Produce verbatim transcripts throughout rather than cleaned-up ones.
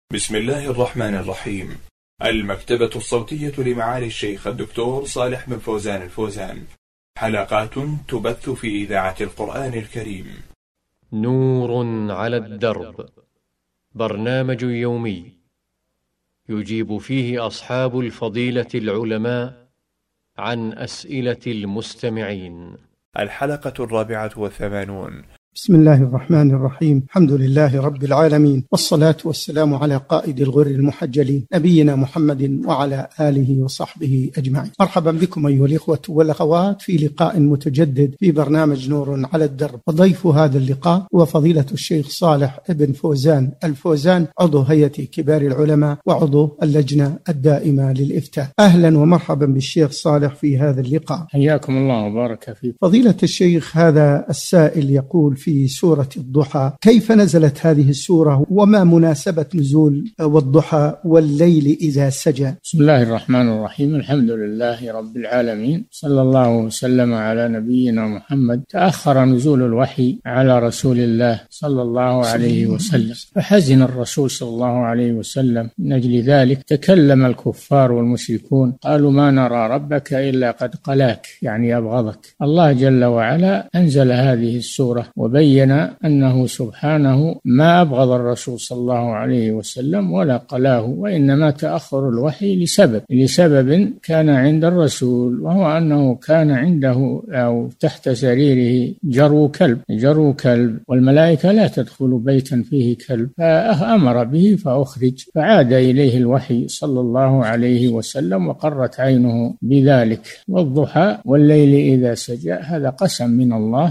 بسم الله الرحمن الرحيم. المكتبة الصوتية لمعالي الشيخ الدكتور صالح بن فوزان الفوزان، حلقات تبث في إذاعة القرآن الكريم. نور على الدرب، برنامج يومي يجيب فيه أصحاب الفضيلة العلماء عن أسئلة المستمعين. الحلقة الرابعة والثمانون. بسم الله الرحمن الرحيم. الحمد لله رب العالمين، والصلاة والسلام على قائد الغر المحجلين نبينا محمد وعلى آله وصحبه أجمعين. مرحبا بكم أيها الإخوة والأخوات في لقاء متجدد في برنامج نور على الدرب، وضيف هذا اللقاء هو فضيلة الشيخ صالح بن فوزان الفوزان، عضو هيئة كبار العلماء وعضو اللجنة الدائمة للإفتاء. أهلا ومرحبا بالشيخ صالح في هذا اللقاء. حياكم الله وبارك فيكم. فضيلة الشيخ، هذا السائل يقول في سورة الضحى: كيف نزلت هذه السورة وما مناسبة نزول والضحى والليل إذا سجى؟ بسم الله الرحمن الرحيم. الحمد لله رب العالمين، صلى الله وسلم على نبينا محمد. تأخر نزول الوحي على رسول الله صلى الله عليه وسلم، فحزن الرسول صلى الله عليه وسلم من أجل ذلك. تكلم الكفار والمشركون قالوا: ما نرى ربك إلا قد قلاك، يعني أبغضك. الله جل وعلا أنزل هذه السورة وبين أنه سبحانه ما أبغض الرسول صلى الله عليه وسلم ولا قلاه، وإنما تأخر الوحي لسبب لسبب كان عند الرسول، وهو أنه كان عنده أو تحت سريره جرو كلب جرو كلب والملائكة لا تدخل بيتا فيه كلب، فأمر به فأخرج، فعاد إليه الوحي صلى الله عليه وسلم وقرت عينه بذلك. والضحى والليل إذا سجى، هذا قسم من الله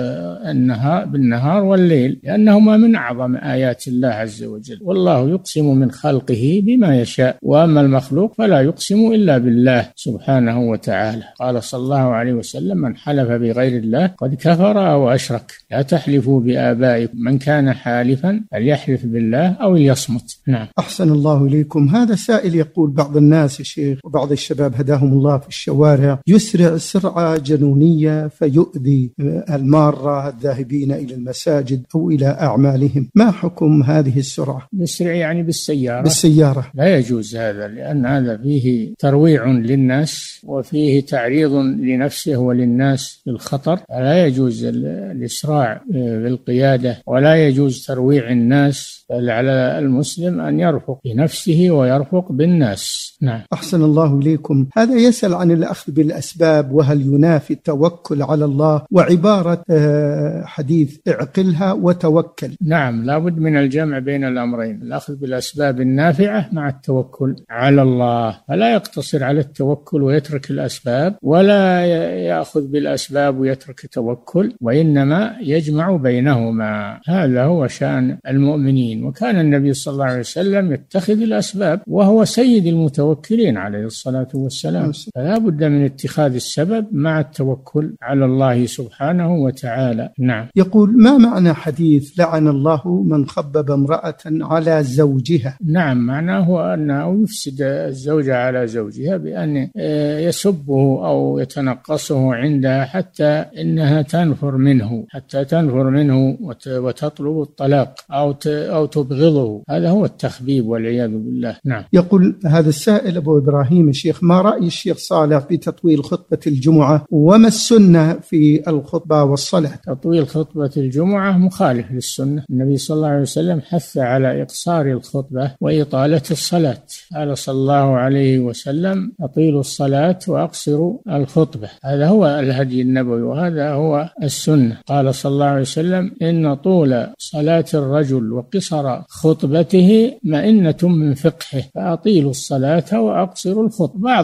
بأنها بالنهار والليل، لأنهما من أعظم آيات الله عز وجل، والله يقسم من خلقه بما يشاء، وأما المخلوق فلا يقسم إلا بالله سبحانه وتعالى. قال صلى الله عليه وسلم: من حلف بغير الله قد كفر أو أشرك، لا تحلفوا بآبائكم، من كان حالفا فليحلف بالله أو ليصمت. نعم. أحسن الله إليكم. هذا سائل يقول: بعض الناس يا شيخ وبعض الشباب هداهم الله في الشوارع يسرع سرعة جنونية فيؤذي المارة الذاهبين إلى المساجد أو إلى أعمالهم، ما حكم هذه السرعة؟ يسرع يعني بالسيارة بالسيارة لا يجوز هذا، لأن هذا فيه ترويع للناس وفيه تعريض لنفسه وللناس للخطر. لا يجوز الإسراع بالقيادة ولا يجوز ترويع الناس، بل على المسلم أن يرفق بنفسه ويرفق بالناس. نعم. أحسن الله إليكم. هذا يسأل عن الأخذ بالأسباب، وهل ينافي التوكل على الله، وعبارة حديث اعقلها وتوكل. نعم، لا بد من الجمع بين الأمرين، الأخذ بالأسباب النافعة مع التوكل على الله، فلا يقتصر على التوكل ويترك الأسباب، ولا يأخذ بالأسباب ويترك التوكل، وإنما يجمع بينهما. هذا هو شأن المؤمنين، وكان النبي صلى الله عليه وسلم يتخذ الأسباب وهو سيد المتوكلين عليه الصلاة والسلام، فلا بد من اتخاذ السبب مع التوكل على الله سبحانه وتعالى. نعم. يقول: ما معنى حديث لعن الله من خبب امرأة على زوجها؟ نعم، معناه أنه يفسد الزوجة على زوجها بأن يسبه أو يتنقصه عندها حتى إنها تنفر منه حتى تنفر منه وتطلب الطلاق أو أو تبغضه. هذا هو التخبيب والعياذ بالله. نعم. يقول هذا السائل أبو إبراهيم: الشيخ، ما رأي الشيخ صالح في تطويل خطبة الجمعة، وما السنة في الخطبة والصلاة؟ تطويل خطبة الجمعة مخالف للسنة. النبي صلى الله عليه وسلم حث على إقصار الخطبة وإطالة الصلاة. قال صلى الله عليه وسلم: أطيلوا الصلاة وأقصروا الخطبة. هذا هو الهدي النبوي وهذا هو السنة. قال صلى الله عليه وسلم: إن طول صلاة الرجل وقصر خطبته مئنة من فقهه، فأطيلوا الصلاة وأقصروا الخطبة. بعض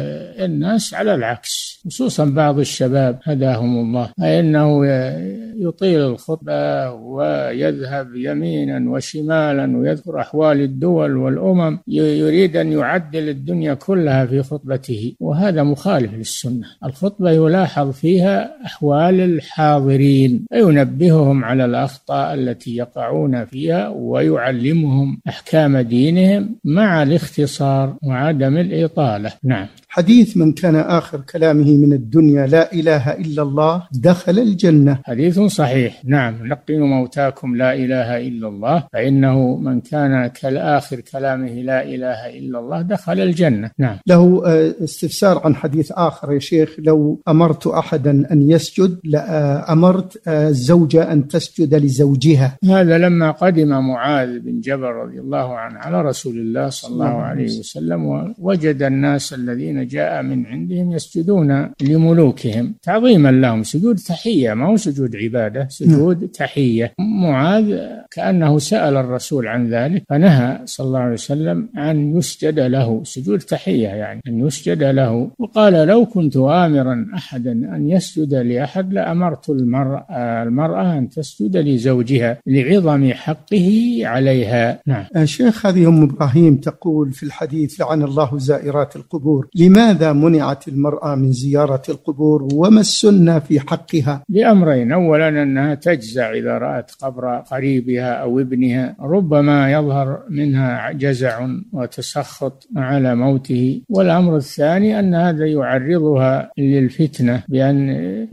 الناس على العكس، خصوصا بعض الشباب هداهم الله، فإنه يطيل الخطبة ويذهب يمينا وشمالا ويذكر أحوال الدول والأمم، يريد أن يعدل الدنيا كلها في خطبته، وهذا مخالف للسنة. الخطبة يلاحظ فيها أحوال الحاضرين وينبههم على الأخطاء التي يقعون فيها ويعلمهم أحكام دينهم مع الاختصار وعدم الإطالة. نعم. حديث من كان آخر كلامه من الدنيا لا إله إلا الله دخل الجنة. حديث صحيح. نعم، لقنوا موتاكم لا إله إلا الله فإنه من كان كالآخر كلامه لا إله إلا الله دخل الجنة. نعم. له استفسار عن حديث آخر يا شيخ: لو أمرت أحدا أن يسجد لأمرت الزوجة أن تسجد لزوجها. هذا لما قدم معاذ بن جبل رضي الله عنه على رسول الله صلى الله عليه وسلم ووجد الناس الذين جاء من عندهم يسجدون لملوكهم تعظيما لهم، سجود تحية، ما هو سجود عبادة، سجود تحية. معاذ كأنه سأل الرسول عن ذلك فنهى صلى الله عليه وسلم أن يسجد له، سجود تحية يعني أن يسجد له، وقال: لو كنت آمرا أحدا أن يسجد لأحد لأمرت المرأة, المرأة أن تسجد لزوجها لعظم حقه عليها. نعم. شيخ، هذه أم إبراهيم تقول في الحديث: لعن الله زائرات القبور. لماذا منعت المرأة من زيارة القبور وما السنة في حقها؟ لأمرين: أولا أنها تجزع إذا رأت قبر قريبها أو ابنها، ربما يظهر منها جزع وتسخط على موته. والأمر الثاني أن هذا يعرضها للفتنة بأن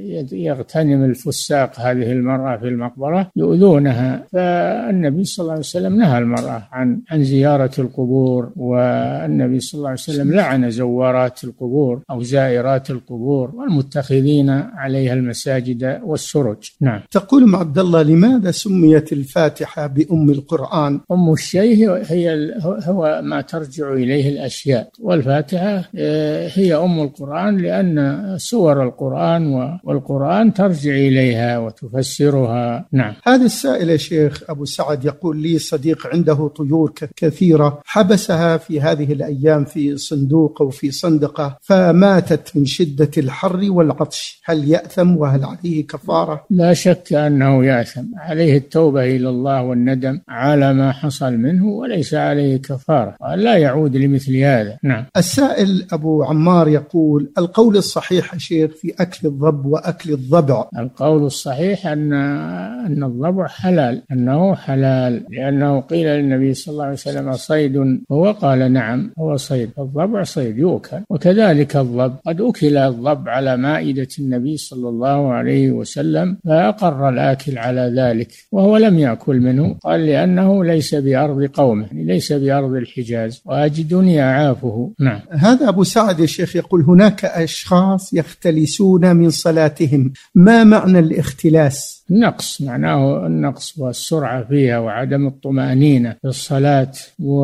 يغتنم الفساق هذه المرأة في المقبرة يؤذونها. فالنبي صلى الله عليه وسلم نهى المرأة عن عن زيارة القبور، والنبي صلى الله عليه وسلم لعن زوارات القبور أو زائرات القبور والمتخذين عليها المساجد والسرج. نعم. تقول أم عبد الله: لماذا سميت الفاتحة بأم القرآن؟ أم الشيء هي هو ما ترجع إليه الأشياء، والفاتحة هي أم القرآن لأن سور القرآن والقرآن ترجع إليها وتفسرها. نعم. هذا السائل يا شيخ أبو سعد يقول: لي صديق عنده طيور كثيرة حبسها في هذه الأيام في صندوق أو في صندقة فماتت من شدة الحر والعطش، هل يأثم وهل عليه كفارة؟ لا شك أنه يأثم، عليه التوبة إلى الله والندم على ما حصل منه وليس عليه كفارة، لا يعود لمثل هذا. نعم. السائل أبو عمار يقول: القول الصحيح يا شيخ في أكل الضب وأكل الضبع؟ القول الصحيح أن أن الضبع حلال، أنه حلال، لأنه قيل للنبي صلى الله عليه وسلم: صيد هو؟ قال: نعم هو صيد. الضبع صيد يؤكل، وكذلك الضب، قد أكل الضب على مائدة النبي صلى الله عليه وسلم فأقر الآكل على ذلك وهو لم يأكل منه، قال: لأنه ليس بأرض قومه، ليس بأرض الحجاز، وأجدني أعافه. نعم. هذا أبو سعد يا شيخ يقول: هناك أشخاص يختلسون من صلاتهم، ما معنى الاختلاس؟ نقص، معناه النقص والسرعة فيها وعدم الطمأنينة في الصلاة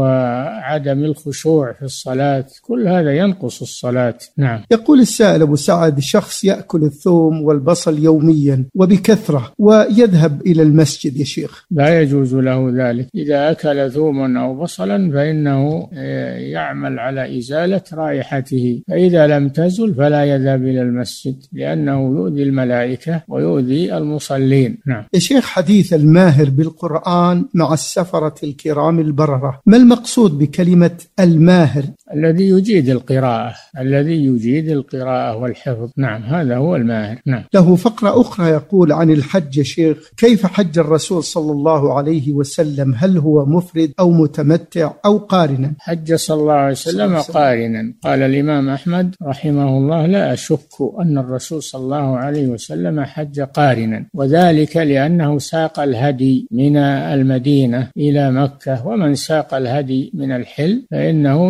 وعدم الخشوع في الصلاة، كل هذا ينقص الصلاة. نعم. يقول السائل أبو سعد: شخص يأكل الثوم والبصل يوميا وبكثرة ويذهب إلى المسجد يا شيخ، لا يجوز له ذلك. إذا أكل ثوما أو بصلا فإنه يعمل على إزالة رائحته، فإذا لم تزل فلا يذهب إلى المسجد لأنه يؤذي الملائكة ويؤذي المصلين. نعم. يا شيخ، حديث الماهر بالقرآن مع السفرة الكرام البررة، ما المقصود بكلمة الماهر؟ الذي يجيد القراءة، الذي يجيد القراءة والحفظ. نعم، هذا هو الماهر. نعم. له فقرة أخرى يقول عن الحج يا شيخ: كيف حج الرسول صلى الله عليه وسلم؟ هل هو مفرد أو متمتع أو قارنا؟ حج صلى الله عليه وسلم قارنا. قال الإمام أحمد رحمه الله: لا أشك أن الرسول صلى الله عليه وسلم حج قارنا، وذلك لأنه ساق الهدي من المدينة إلى مكة، ومن ساق الهدي من الحل فإنه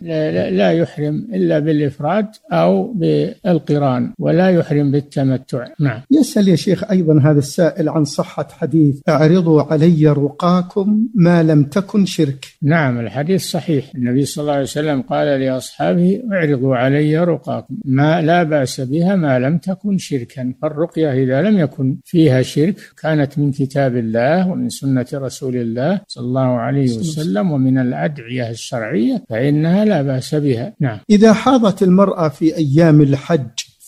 لا يحرم إلا بالإفراد أو بالقران، ولا يحرم بالتمتع. نعم. يسأل يا شيخ أيضا هذا السائل عن صحة حديث: أعرضوا علي رقاكم ما لم تكن شرك. نعم، الحديث صحيح. النبي صلى الله عليه وسلم قال لأصحابه: اعرضوا علي رقاكم، ما لا بأس بها ما لم تكن شركا. فالرقية إذا لم يكن فيها شرك كانت من كتاب الله ومن سنة رسول الله صلى الله عليه وسلم ومن الأدعية الشرعية فإنها لا بأس بها. نعم. إذا حاضت المرأة في أيام الحج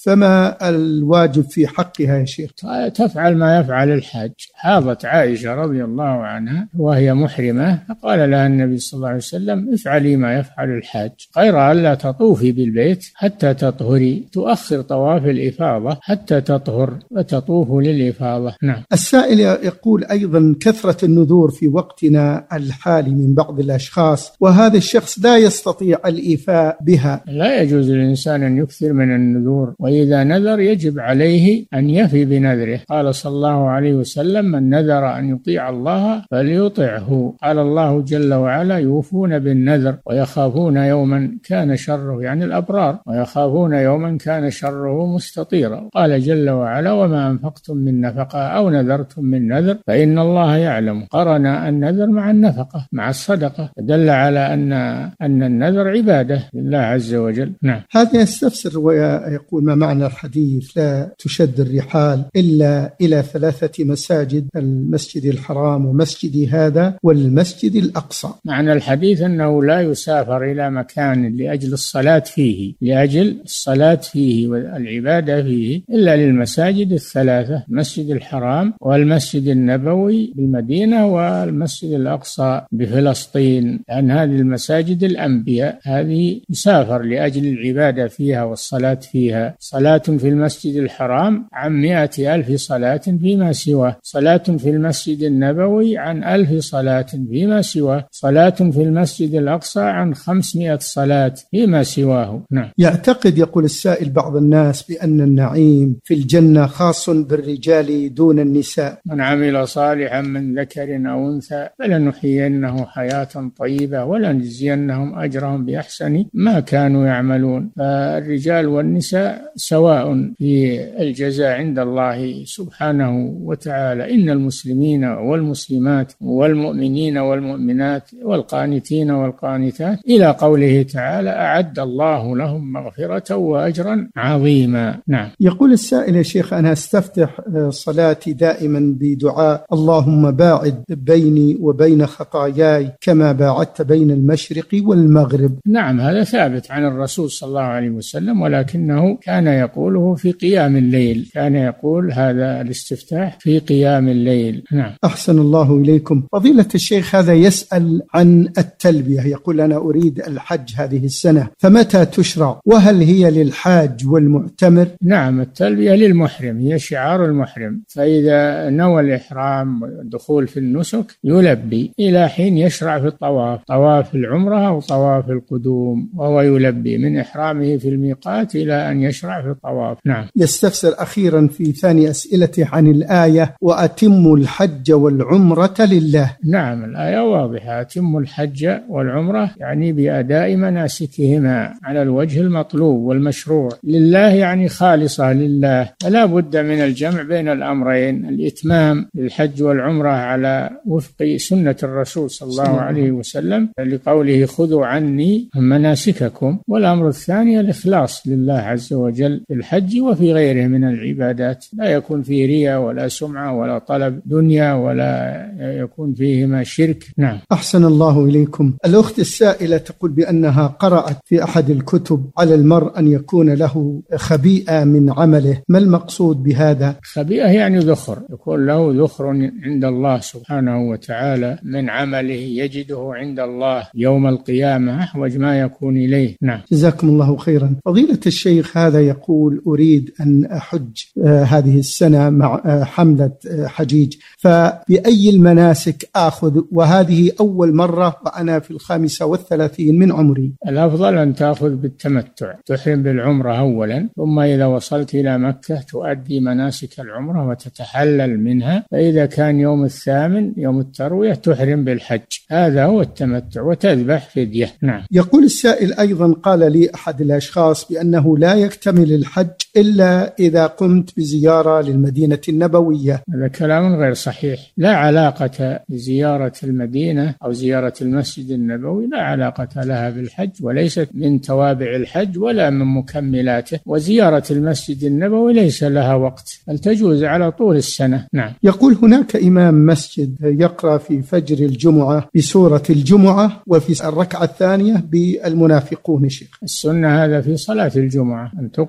فما الواجب في حقها يا شيخ؟ تفعل ما يفعل الحاج. حاضت عائشة رضي الله عنها وهي محرمة، فقال لها النبي صلى الله عليه وسلم افعلي ما يفعل الحاج، غير ألا تطوفي بالبيت حتى تطهري، تؤخر طواف الإفاضة حتى تطهر وتطوف للإفاضة. نعم. السائل يقول أيضا كثرة النذور في وقتنا الحالي من بعض الأشخاص، وهذا الشخص لا يستطيع الإيفاء بها. لا يجوز للإنسان أن يكثر من النذور، وإذا نذر يجب عليه أن يفي بنذره. قال صلى الله عليه وسلم من نذر أن يطيع الله فليطعه. قال الله جل وعلا يوفون بالنذر ويخافون يوما كان شره، يعني الأبرار، ويخافون يوما كان شره مستطيرا. قال جل وعلا وما أنفقتم من نفقة أو نذرتم من نذر فإن الله يعلم. قرن النذر مع النفقة مع الصدقة، دل على أن أن النذر عبادة لله عز وجل. نعم. هذا يستفسر ويقول ما معنى الحديث لا تشد الرحال إلا إلى ثلاثة مساجد، المسجد الحرام ومسجد هذا والمسجد الأقصى. معنى الحديث أنه لا يسافر إلى مكان لأجل الصلاة فيه لأجل الصلاة فيه والعبادة فيه إلا للمساجد الثلاثة، المسجد الحرام والمسجد النبوي بالمدينة والمسجد الأقصى بفلسطين، لأن هذه المساجد الأنبياء هذه يسافر لأجل العبادة فيها والصلاة فيها. صلاة في المسجد الحرام عن مئة ألف صلاة فيما سواه، صلاة في المسجد النبوي عن ألف صلاة فيما سواه، صلاة في المسجد الأقصى عن خمسمائة صلاة فيما سواه. نعم. يعتقد يقول السائل بعض الناس بأن النعيم في الجنة خاص بالرجال دون النساء. من عمل صالحا من ذكر أو أنثى فلنحيينه حياة طيبة ولنجزينهم أجرهم بأحسن ما كانوا يعملون. فالرجال والنساء سواء في الجزاء عند الله سبحانه وتعالى. إن المسلمين والمسلمات والمؤمنين والمؤمنات والقانتين والقانتات إلى قوله تعالى أعد الله لهم مغفرة وأجرا عظيما. نعم. يقول السائل يا شيخ أنا أستفتح صلاتي دائما بدعاء اللهم باعد بيني وبين خطاياي كما باعدت بين المشرق والمغرب. نعم هذا ثابت عن الرسول صلى الله عليه وسلم، ولكنه كان يقوله في قيام الليل، كان يقول هذا الاستفتاح في قيام الليل. نعم. أحسن الله إليكم. فضيلة الشيخ هذا يسأل عن التلبية، يقول أنا أريد الحج هذه السنة فمتى تشرع وهل هي للحاج والمعتمر؟ نعم التلبية للمحرم، هي شعار المحرم، فإذا نوى الإحرام والدخول في النسك يلبي إلى حين يشرع في الطواف، طواف العمرة أو طواف القدوم، وهو يلبي من إحرامه في الميقات إلى أن يشرع في الطواف. نعم. يستفسر أخيرا في ثاني أسئلته عن الآية وأتموا الحج والعمرة لله. نعم الآية واضحة، أتموا الحج والعمرة يعني بأداء مناسكهما على الوجه المطلوب والمشروع لله، يعني خالصة لله، فلا بد من الجمع بين الأمرين، الإتمام للحج والعمرة على وفق سنة الرسول صلى الله عليه وسلم لقوله خذوا عني مناسككم، والأمر الثاني الإخلاص لله عز وجل في الحج وفي غيره من العبادات، لا يكون فيه رياء ولا سمعة ولا طلب دنيا ولا يكون فيهما شرك. نعم. أحسن الله إليكم. الأخت السائلة تقول بأنها قرأت في أحد الكتب على المرء أن يكون له خبيئة من عمله، ما المقصود بهذا؟ خبيئة يعني ذخر، يكون له ذخر عند الله سبحانه وتعالى من عمله يجده عند الله يوم القيامة أحوج ما يكون إليه. نعم. جزاكم الله خيرا. فضيلة الشيخ هذا يقول أريد أن أحج آه هذه السنة مع آه حملة آه حجيج، فبأي المناسك آخذ وهذه أول مرة وأنا في الخامسة والثلاثين من عمري؟ الأفضل أن تأخذ بالتمتع، تحرم بالعمرة أولا، ثم إذا وصلت إلى مكة تؤدي مناسك العمرة وتتحلل منها، فإذا كان يوم الثامن يوم التروية تحرم بالحج، هذا هو التمتع، وتذبح فدية. نعم. يقول السائل أيضا قال لي أحد الأشخاص بأنه لا يكتمل الحج إلا إذا قمت بزيارة للمدينة النبوية. هذا كلام غير صحيح، لا علاقة بزيارة المدينة أو زيارة المسجد النبوي، لا علاقة لها بالحج، وليست من توابع الحج ولا من مكملاته، وزيارة المسجد النبوي ليس لها وقت بل تجوز على طول السنة. نعم. يقول هناك إمام مسجد يقرأ في فجر الجمعة بسورة الجمعة وفي الركعة الثانية بالمنافقون. شيخ السنة هذا في صلاة الجمعة أن تقرأ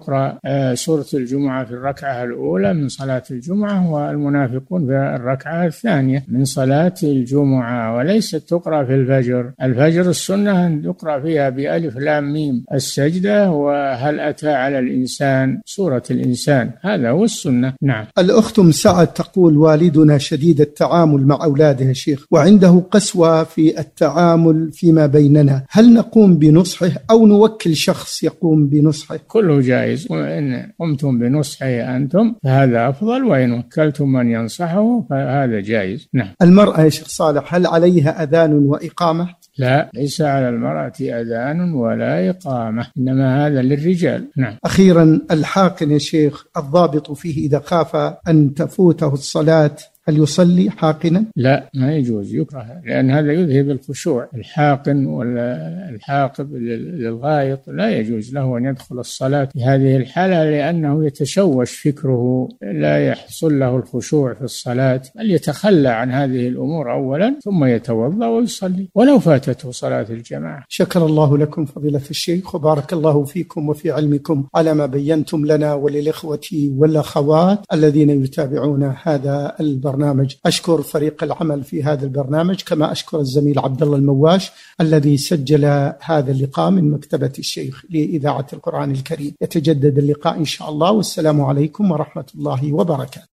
تقرأ سورة الجمعة في الركعة الأولى من صلاة الجمعة، والمنافقون في الركعة الثانية من صلاة الجمعة، وليست تقرأ في الفجر. الفجر السنة أن يقرأ فيها بألف لام ميم السجدة وهل أتى على الإنسان سورة الإنسان، هذا هو السنة. نعم. الأخت أم سعد تقول: والدنا شديد التعامل مع أولاده يا شيخ، وعنده قسوة في التعامل فيما بيننا، هل نقوم بنصحه أو نوكل شخص يقوم بنصحه؟ كله جائز، وإن قمتم بنصحه أنتم فهذا أفضل، وإن وكلتم من ينصحه فهذا جائز. نعم. المرأة يا شيخ صالح هل عليها أذان وإقامة؟ لا، ليس على المرأة أذان ولا إقامة، إنما هذا للرجال. نعم. أخيرا الحاقن يا شيخ الضابط فيه إذا خاف أن تفوته الصلاة هل يصلي حاقنا؟ لا، ما يجوز، يكره، لأن هذا يذهب الخشوع. الحاقن والحاقب للغائط لا يجوز له أن يدخل الصلاة في هذه الحالة، لأنه يتشوش فكره، لا يحصل له الخشوع في الصلاة، بل يتخلى عن هذه الأمور أولا ثم يتوضأ ويصلي ولو فاتته صلاة الجماعة. شكر الله لكم فضيلة الشيخ، وبارك الله فيكم وفي علمكم على ما بينتم لنا وللإخوة والأخوات الذين يتابعون هذا البرنامج. برنامج. أشكر فريق العمل في هذا البرنامج، كما أشكر الزميل عبد الله المواش الذي سجل هذا اللقاء من مكتبة الشيخ لإذاعة القرآن الكريم. يتجدد اللقاء إن شاء الله، والسلام عليكم ورحمة الله وبركاته.